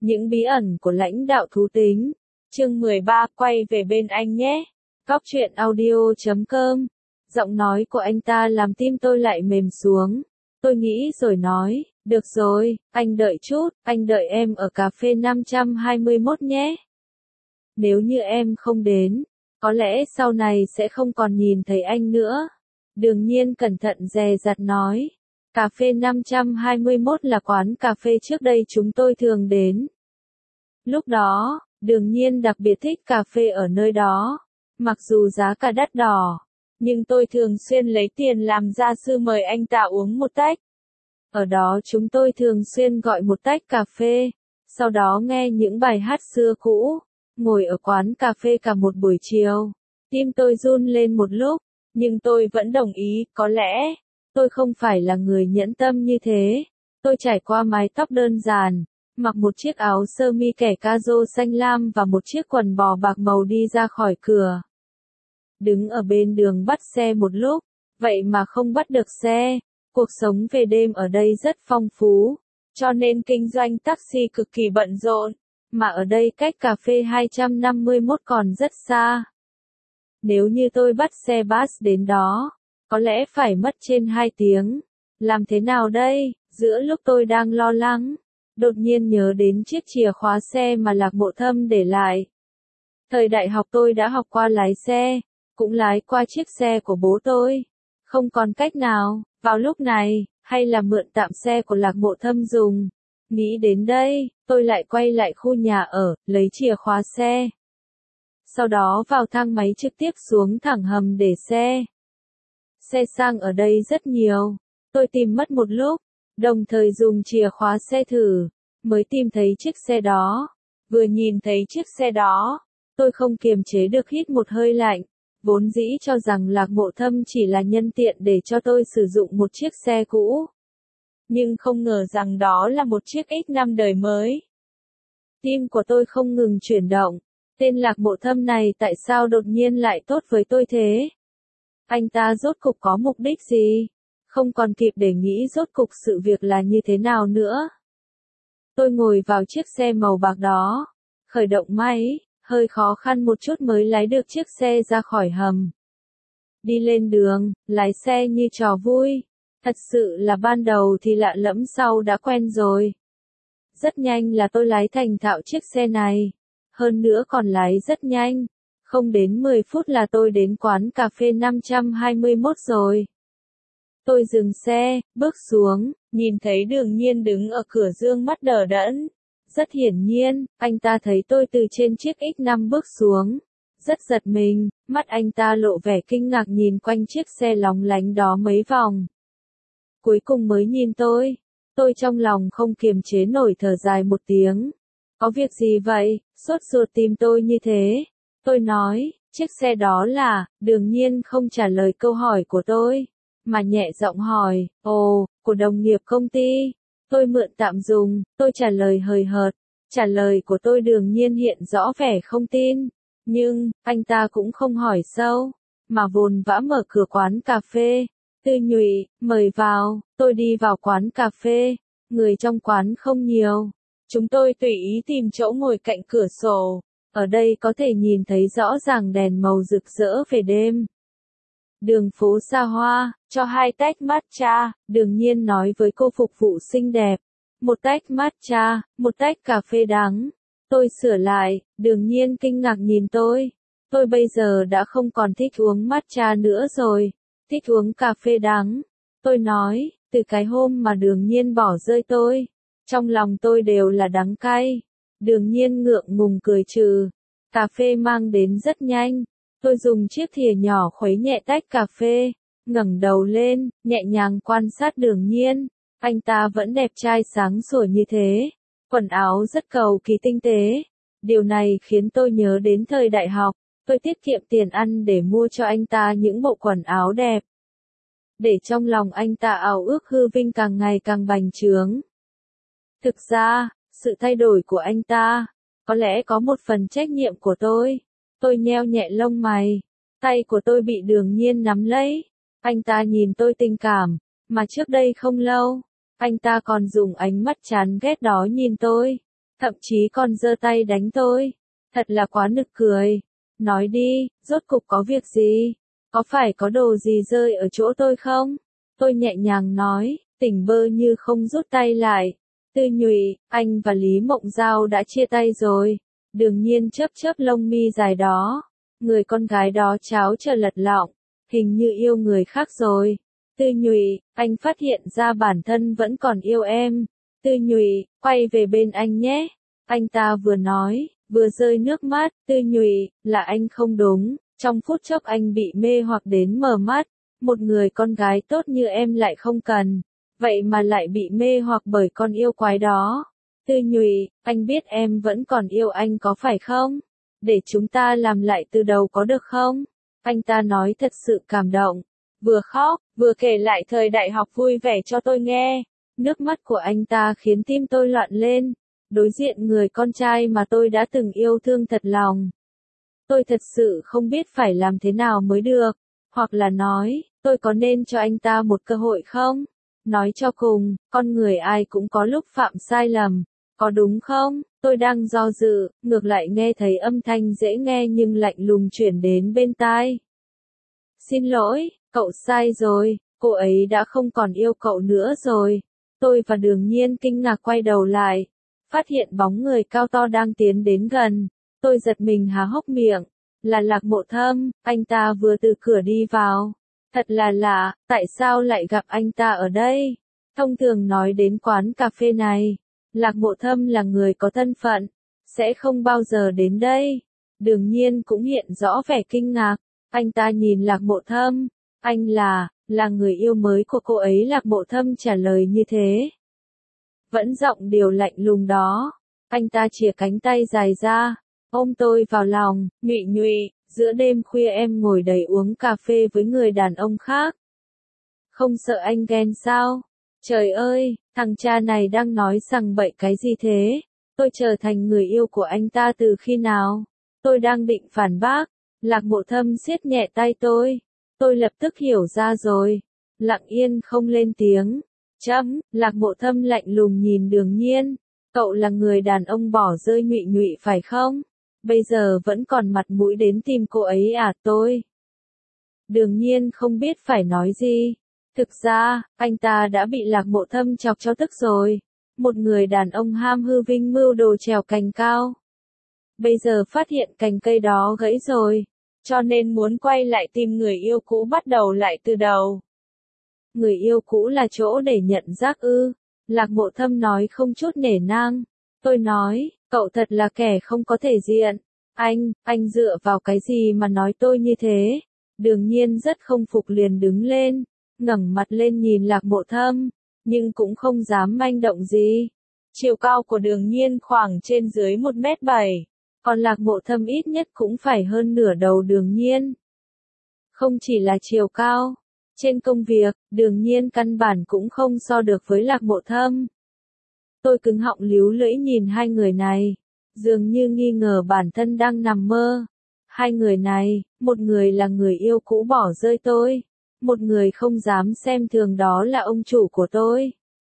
Những bí ẩn của lãnh đạo thú tính. Chương 13, quay về bên anh nhé. Góc truyện audio.com. Giọng nói của anh ta làm tim tôi lại mềm xuống. Tôi nghĩ rồi nói, được rồi, anh đợi chút, anh đợi em ở cà phê 521 nhé. Nếu như em không đến, có lẽ sau này sẽ không còn nhìn thấy anh nữa. Đường Nhiên cẩn thận dè dặt nói. Cà phê 521 là quán cà phê trước đây chúng tôi thường đến. Lúc đó, Đường Nhiên đặc biệt thích cà phê ở nơi đó. Mặc dù giá cả đắt đỏ, nhưng tôi thường xuyên lấy tiền làm gia sư mời anh ta uống một tách. Ở đó chúng tôi thường xuyên gọi một tách cà phê, sau đó nghe những bài hát xưa cũ, ngồi ở quán cà phê cả một buổi chiều. Tim tôi run lên một lúc, nhưng tôi vẫn đồng ý, có lẽ tôi không phải là người nhẫn tâm như thế. Tôi trải qua mái tóc đơn giản, mặc một chiếc áo sơ mi kẻ caro xanh lam và một chiếc quần bò bạc màu đi ra khỏi cửa. Đứng ở bên đường bắt xe một lúc, vậy mà không bắt được xe. Cuộc sống về đêm ở đây rất phong phú, cho nên kinh doanh taxi cực kỳ bận rộn, mà ở đây cách cà phê 251 còn rất xa. Nếu như tôi bắt xe bus đến đó, có lẽ phải mất trên 2 tiếng. Làm thế nào đây? Giữa lúc tôi đang lo lắng, đột nhiên nhớ đến chiếc chìa khóa xe mà Lạc Mộ Thâm để lại. Thời đại học tôi đã học qua lái xe, cũng lái qua chiếc xe của bố tôi. Không còn cách nào, vào lúc này, hay là mượn tạm xe của Lạc Mộ Thâm dùng. Nghĩ đến đây, tôi lại quay lại khu nhà ở, lấy chìa khóa xe. Sau đó vào thang máy trực tiếp xuống thẳng hầm để xe. Xe sang ở đây rất nhiều. Tôi tìm mất một lúc, đồng thời dùng chìa khóa xe thử, mới tìm thấy chiếc xe đó. Vừa nhìn thấy chiếc xe đó, tôi không kiềm chế được hít một hơi lạnh. Vốn dĩ cho rằng Lạc Mộ Thâm chỉ là nhân tiện để cho tôi sử dụng một chiếc xe cũ. Nhưng không ngờ rằng đó là một chiếc X5 đời mới. Tim của tôi không ngừng chuyển động. Tên Lạc Mộ Thâm này tại sao đột nhiên lại tốt với tôi thế? Anh ta rốt cục có mục đích gì? Không còn kịp để nghĩ rốt cục sự việc là như thế nào nữa. Tôi ngồi vào chiếc xe màu bạc đó, khởi động máy, hơi khó khăn một chút mới lái được chiếc xe ra khỏi hầm. Đi lên đường, lái xe như trò vui. Thật sự là ban đầu thì lạ lẫm, sau đã quen rồi. Rất nhanh là tôi lái thành thạo chiếc xe này. Hơn nữa còn lái rất nhanh. Không đến 10 phút là tôi đến quán cà phê 521 rồi. Tôi dừng xe, bước xuống, nhìn thấy Đường Nhiên đứng ở cửa dương mắt đờ đẫn. Rất hiển nhiên, anh ta thấy tôi từ trên chiếc X5 bước xuống. Rất giật mình, mắt anh ta lộ vẻ kinh ngạc nhìn quanh chiếc xe lóng lánh đó mấy vòng. Cuối cùng mới nhìn tôi trong lòng không kiềm chế nổi thở dài một tiếng. Có việc gì vậy, sốt ruột tìm tôi như thế? Tôi nói, chiếc xe đó là, Đường Nhiên không trả lời câu hỏi của tôi, mà nhẹ giọng hỏi, ồ, của đồng nghiệp công ty. Tôi mượn tạm dùng, tôi trả lời hời hợt. Trả lời của tôi Đường Nhiên hiện rõ vẻ không tin. Nhưng, anh ta cũng không hỏi sâu, mà vồn vã mở cửa quán cà phê. Tư nhụy, mời vào. Tôi đi vào quán cà phê. Người trong quán không nhiều. Chúng tôi tùy ý tìm chỗ ngồi cạnh cửa sổ. Ở đây có thể nhìn thấy rõ ràng đèn màu rực rỡ về đêm. Đường phố xa hoa, cho 2 tách matcha, Đường Nhiên nói với cô phục vụ xinh đẹp. 1 tách matcha, 1 tách cà phê đắng. Tôi sửa lại, Đường Nhiên kinh ngạc nhìn tôi. Tôi bây giờ đã không còn thích uống matcha nữa rồi, thích uống cà phê đắng. Tôi nói, từ cái hôm mà Đường Nhiên bỏ rơi tôi, trong lòng tôi đều là đắng cay. Đường Nhiên ngượng ngùng cười trừ. Cà phê mang đến rất nhanh. Tôi dùng chiếc thìa nhỏ khuấy nhẹ tách cà phê, ngẩng đầu lên, nhẹ nhàng quan sát Đường Nhiên. Anh ta vẫn đẹp trai sáng sủa như thế, quần áo rất cầu kỳ tinh tế. Điều này khiến tôi nhớ đến thời đại học, tôi tiết kiệm tiền ăn để mua cho anh ta những bộ quần áo đẹp. Để trong lòng anh ta ao ước hư vinh càng ngày càng bành trướng. Thực ra, sự thay đổi của anh ta, có lẽ có một phần trách nhiệm của tôi. Tôi nheo nhẹ lông mày, tay của tôi bị Đường Nhiên nắm lấy. Anh ta nhìn tôi tình cảm, mà trước đây không lâu, anh ta còn dùng ánh mắt chán ghét đó nhìn tôi. thậm chí còn giơ tay đánh tôi. Thật là quá nực cười. Nói đi, rốt cục có việc gì? Có phải có đồ gì rơi ở chỗ tôi không? Tôi nhẹ nhàng nói, tỉnh bơ như không rút tay lại. Tư Nhụy, anh và Lý Mộng Giao đã chia tay rồi. Đường Nhiên chớp chớp lông mi dài đó. Người con gái đó cháo trở lật lọng, hình như yêu người khác rồi. Tư Nhụy, anh phát hiện ra bản thân vẫn còn yêu em. Tư Nhụy, quay về bên anh nhé. Anh ta vừa nói, vừa rơi nước mắt. Tư Nhụy, là anh không đúng. Trong phút chốc anh bị mê hoặc đến mờ mắt. Một người con gái tốt như em lại không cần. Vậy mà lại bị mê hoặc bởi con yêu quái đó. Tư Nhụy, anh biết em vẫn còn yêu anh có phải không? Để chúng ta làm lại từ đầu có được không? Anh ta nói thật sự cảm động. Vừa khóc, vừa kể lại thời đại học vui vẻ cho tôi nghe. Nước mắt của anh ta khiến tim tôi loạn lên. Đối diện người con trai mà tôi đã từng yêu thương thật lòng. Tôi thật sự không biết phải làm thế nào mới được. Hoặc là nói, tôi có nên cho anh ta một cơ hội không? Nói cho cùng, con người ai cũng có lúc phạm sai lầm. Có đúng không? Tôi đang do dự, ngược lại nghe thấy âm thanh dễ nghe nhưng lạnh lùng chuyển đến bên tai. Xin lỗi, cậu sai rồi, cô ấy đã không còn yêu cậu nữa rồi. Tôi và Đường Nhiên kinh ngạc quay đầu lại, phát hiện bóng người cao to đang tiến đến gần. Tôi giật mình há hốc miệng, là Lạc Mộ Thâm, anh ta vừa từ cửa đi vào. Thật là lạ, tại sao lại gặp anh ta ở đây? Thông thường nói đến quán cà phê này, Lạc Mộ Thâm là người có thân phận, sẽ không bao giờ đến đây. Đường Nhiên cũng hiện rõ vẻ kinh ngạc, anh ta nhìn Lạc Mộ Thâm, anh là người yêu mới của cô ấy. Lạc Mộ Thâm trả lời như thế. Vẫn giọng điều lạnh lùng đó, anh ta chìa cánh tay dài ra, ôm tôi vào lòng, Nhụy Nhụy, giữa đêm khuya em ngồi đầy uống cà phê với người đàn ông khác. Không sợ anh ghen sao? Trời ơi, thằng cha này đang nói sằng bậy cái gì thế? Tôi trở thành người yêu của anh ta từ khi nào? Tôi đang định phản bác. Lạc Mộ Thâm siết nhẹ tay tôi. Tôi lập tức hiểu ra rồi. Lặng yên không lên tiếng. Lạc Mộ Thâm lạnh lùng nhìn Đường Nhiên. Cậu là người đàn ông bỏ rơi Nhụy Nhụy phải không? Bây giờ vẫn còn mặt mũi đến tìm cô ấy à? Tôi. Đường Nhiên không biết phải nói gì. Thực ra, anh ta đã bị Lạc Mộ Thâm chọc cho tức rồi. Một người đàn ông ham hư vinh mưu đồ trèo cành cao. Bây giờ phát hiện cành cây đó gãy rồi. Cho nên muốn quay lại tìm người yêu cũ bắt đầu lại từ đầu. Người yêu cũ là chỗ để nhận rác ư? Lạc Mộ Thâm nói không chút nể nang. Tôi nói, cậu thật là kẻ không có thể diện. Anh dựa vào cái gì mà nói tôi như thế? Đường Nhiên rất không phục liền đứng lên, ngẩng mặt lên nhìn Lạc Mộ Thâm, nhưng cũng không dám manh động gì. Chiều cao của Đường Nhiên khoảng trên dưới 1m7, còn Lạc Mộ Thâm ít nhất cũng phải hơn nửa đầu Đường Nhiên. Không chỉ là chiều cao, trên công việc, Đường Nhiên căn bản cũng không so được với Lạc Mộ Thâm. Tôi cứng họng líu lưỡi nhìn hai người này, dường như nghi ngờ bản thân đang nằm mơ. Hai người này, một người là người yêu cũ bỏ rơi tôi, một người không dám xem thường đó là ông chủ của tôi.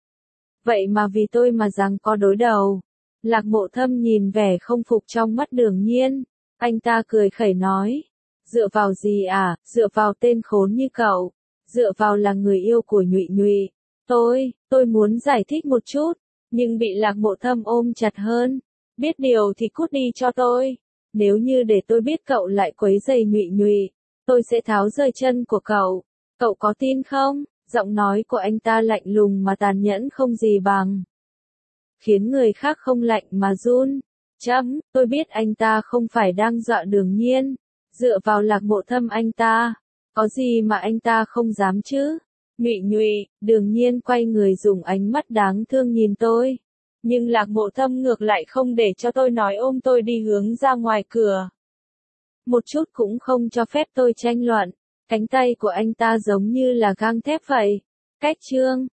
Vậy mà vì tôi mà giằng co đối đầu. Lạc Mộ Thâm nhìn vẻ không phục trong mắt Đường Nhiên, anh ta cười khẩy nói, dựa vào gì à? Dựa vào tên khốn như cậu, dựa vào là người yêu của Nhụy Nhụy. Tôi muốn giải thích một chút, nhưng bị Lạc Mộ Thâm ôm chặt hơn. Biết điều thì cút đi cho tôi. Nếu như để tôi biết cậu lại quấy rầy Nhụy Nhụy, tôi sẽ tháo rời chân của cậu. Cậu có tin không? Giọng nói của anh ta lạnh lùng mà tàn nhẫn không gì bằng. Khiến người khác không lạnh mà run. Tôi biết anh ta không phải đang dọa Đường Nhiên. Dựa vào Lạc Mộ Thâm anh ta. Có gì mà anh ta không dám chứ? Nhụy Nhụy, Đường Nhiên quay người dùng ánh mắt đáng thương nhìn tôi. Nhưng Lạc Mộ Thâm ngược lại không để cho tôi nói, ôm tôi đi hướng ra ngoài cửa. Một chút cũng không cho phép tôi tranh luận. Cánh tay của anh ta giống như là gang thép vậy. Cách chương